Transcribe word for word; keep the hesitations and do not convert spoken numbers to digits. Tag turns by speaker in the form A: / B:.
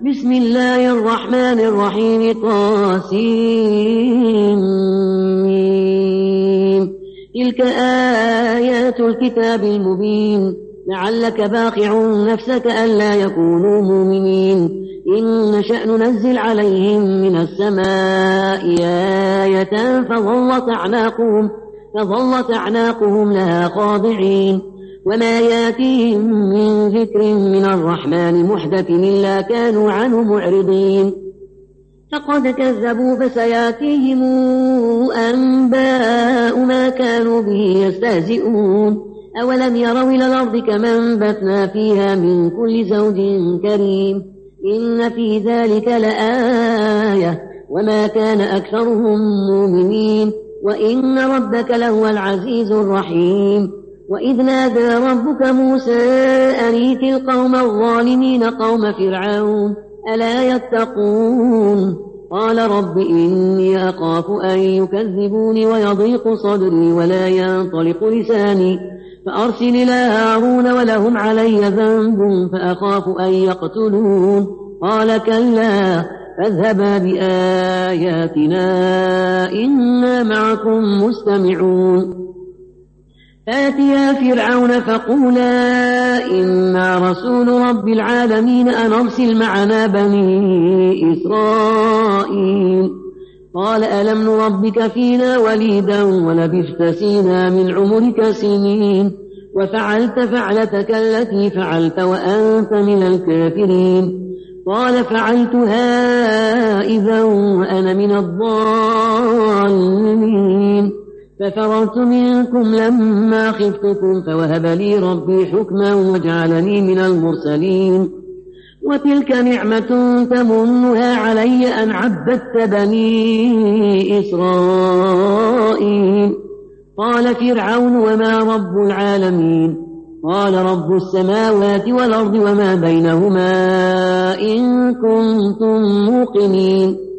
A: بسم الله الرحمن الرحيم طاسين تلك آيات الكتاب المبين لعلك باخع نفسك ألا يكونوا مؤمنين إن نشأ ننزل عليهم من السماء آية فظلت أعناقهم, فظلت أعناقهم لها خاضعين وما ياتيهم من ذكر من الرحمن محدث إلا كانوا عنه معرضين فقد كذبوا فسياتيهم أنباء ما كانوا به يستهزئون أولم يروا إلى الأرض كما أنبتنا فيها من كل زوج كريم إن في ذلك لآية وما كان أكثرهم مؤمنين وإن ربك لهو العزيز الرحيم وإذ نادى ربك موسى أريت القوم الظالمين قوم فرعون ألا يتقون قال رب إني أخاف أن يكذبوني ويضيق صدري ولا ينطلق لساني فأرسل إلى هارون ولهم علي ذنب فأخاف أن يقتلون قال كلا فاذهبا بآياتنا إنا معكم مستمعون فاتيا فرعون فقولا إنا رسول رب العالمين أن أرسل معنا بني إسرائيل قال ألم نربك فينا وليدا ولبثت فينا من عمرك سنين وفعلت فعلتك التي فعلت وأنت من الكافرين قال فعلتها إذا وأنا من الضالين ففررت منكم لما خفتكم فوهب لي ربي حكما وجعلني من المرسلين وتلك نعمة تمنها علي أن عبدت بني إسرائيل قال فرعون وما رب العالمين قال رب السماوات والأرض وما بينهما إن كنتم موقنين